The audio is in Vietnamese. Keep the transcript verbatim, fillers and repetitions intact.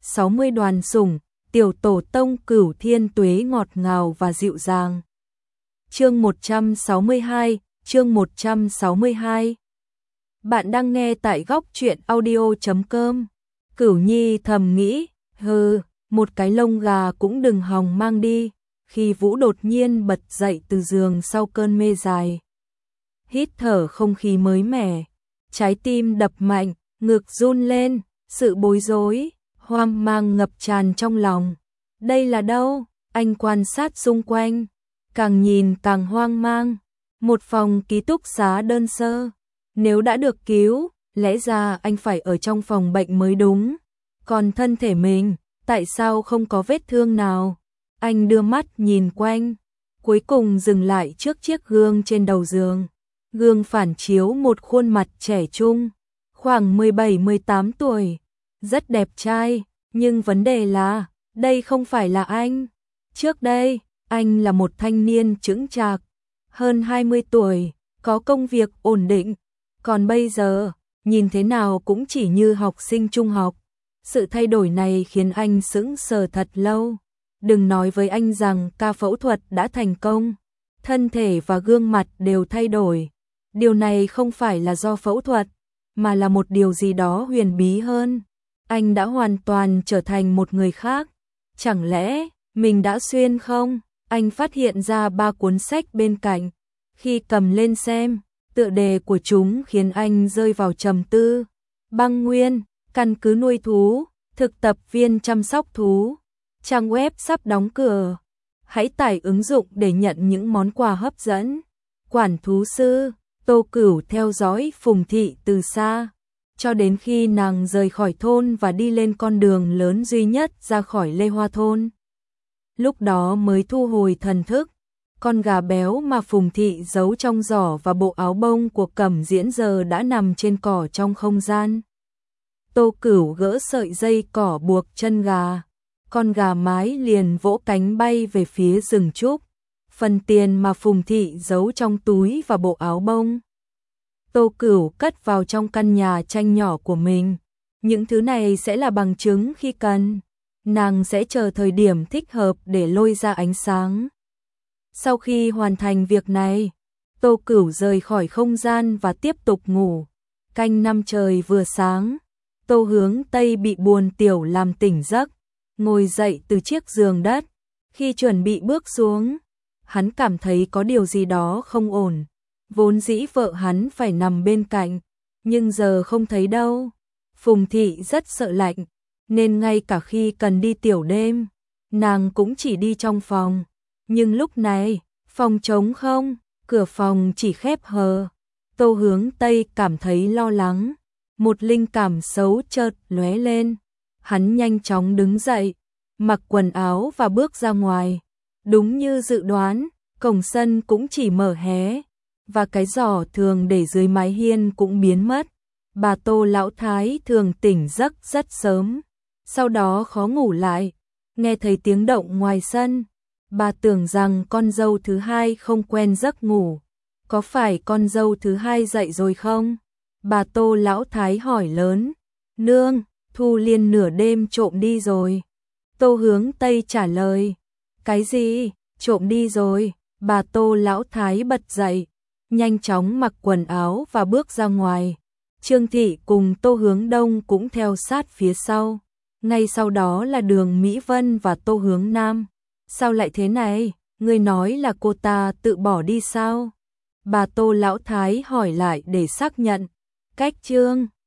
sáu mươi đoàn sủng, tiểu tổ tông Cửu Thiên Tuế ngọt ngào và dịu dàng. Chương một trăm sáu mươi hai, chương một trăm sáu mươi hai. Bạn đang nghe tại góc truyện audio chấm com. Cửu Nhi thầm nghĩ, hừ, một cái lông gà cũng đừng hòng mang đi, khi Vũ đột nhiên bật dậy từ giường sau cơn mê dài. Hít thở không khí mới mẻ, trái tim đập mạnh, ngực run lên, sự bối rối, hoang mang ngập tràn trong lòng. Đây là đâu? Anh quan sát xung quanh, càng nhìn càng hoang mang. Một phòng ký túc xá đơn sơ, nếu đã được cứu, lẽ ra anh phải ở trong phòng bệnh mới đúng. Còn thân thể mình, tại sao không có vết thương nào? Anh đưa mắt nhìn quanh, cuối cùng dừng lại trước chiếc gương trên đầu giường. Gương phản chiếu một khuôn mặt trẻ trung, khoảng mười bảy mười tám tuổi, rất đẹp trai, nhưng vấn đề là, đây không phải là anh. Trước đây, anh là một thanh niên chững chạc, hơn hai mươi tuổi, có công việc ổn định, còn bây giờ, nhìn thế nào cũng chỉ như học sinh trung học. Sự thay đổi này khiến anh sững sờ thật lâu. Đừng nói với anh rằng ca phẫu thuật đã thành công, thân thể và gương mặt đều thay đổi. Điều này không phải là do phẫu thuật, mà là một điều gì đó huyền bí hơn. Anh đã hoàn toàn trở thành một người khác. Chẳng lẽ mình đã xuyên không? Anh phát hiện ra ba cuốn sách bên cạnh. Khi cầm lên xem, tựa đề của chúng khiến anh rơi vào trầm tư. Băng Nguyên, căn cứ nuôi thú, thực tập viên chăm sóc thú. Trang web sắp đóng cửa. Hãy tải ứng dụng để nhận những món quà hấp dẫn. Quản thú sư, Tô Cửu theo dõi Phùng Thị từ xa, cho đến khi nàng rời khỏi thôn và đi lên con đường lớn duy nhất ra khỏi Lê Hoa thôn. Lúc đó mới thu hồi thần thức. Con gà béo mà Phùng Thị giấu trong giỏ và bộ áo bông của Cẩm Diễn giờ đã nằm trên cỏ trong không gian. Tô Cửu gỡ sợi dây cỏ buộc chân gà. Con gà mái liền vỗ cánh bay về phía rừng trúc. Phần tiền mà Phùng Thị giấu trong túi và bộ áo bông, Tô Cửu cất vào trong căn nhà tranh nhỏ của mình. Những thứ này sẽ là bằng chứng khi cần. Nàng sẽ chờ thời điểm thích hợp để lôi ra ánh sáng. Sau khi hoàn thành việc này, Tô Cửu rời khỏi không gian và tiếp tục ngủ. Canh năm trời vừa sáng, Tô Hướng Tây bị buồn tiểu làm tỉnh giấc, ngồi dậy từ chiếc giường đất. Khi chuẩn bị bước xuống, hắn cảm thấy có điều gì đó không ổn. Vốn dĩ vợ hắn phải nằm bên cạnh, nhưng giờ không thấy đâu. Phùng Thị rất sợ lạnh, nên ngay cả khi cần đi tiểu đêm, nàng cũng chỉ đi trong phòng. Nhưng lúc này, phòng trống không, cửa phòng chỉ khép hờ. Tô Hướng Tây cảm thấy lo lắng, một linh cảm xấu chợt lóe lên. Hắn nhanh chóng đứng dậy, mặc quần áo và bước ra ngoài. Đúng như dự đoán, cổng sân cũng chỉ mở hé, và cái giỏ thường để dưới mái hiên cũng biến mất. Bà Tô lão thái thường tỉnh giấc rất sớm, sau đó khó ngủ lại, nghe thấy tiếng động ngoài sân. Bà tưởng rằng con dâu thứ hai không quen giấc ngủ. Có phải con dâu thứ hai dậy rồi không? Bà Tô lão thái hỏi lớn. Nương, Thu Liên nửa đêm trộm đi rồi. Tô Hướng Tây trả lời. Cái gì? Trộm đi rồi. Bà Tô lão thái bật dậy, nhanh chóng mặc quần áo và bước ra ngoài. Trương Thị cùng Tô Hướng Đông cũng theo sát phía sau. Ngay sau đó là Đường Mỹ Vân và Tô Hướng Nam. Sao lại thế này? Ngươi nói là cô ta tự bỏ đi sao? Bà Tô lão thái hỏi lại để xác nhận. Cách Trương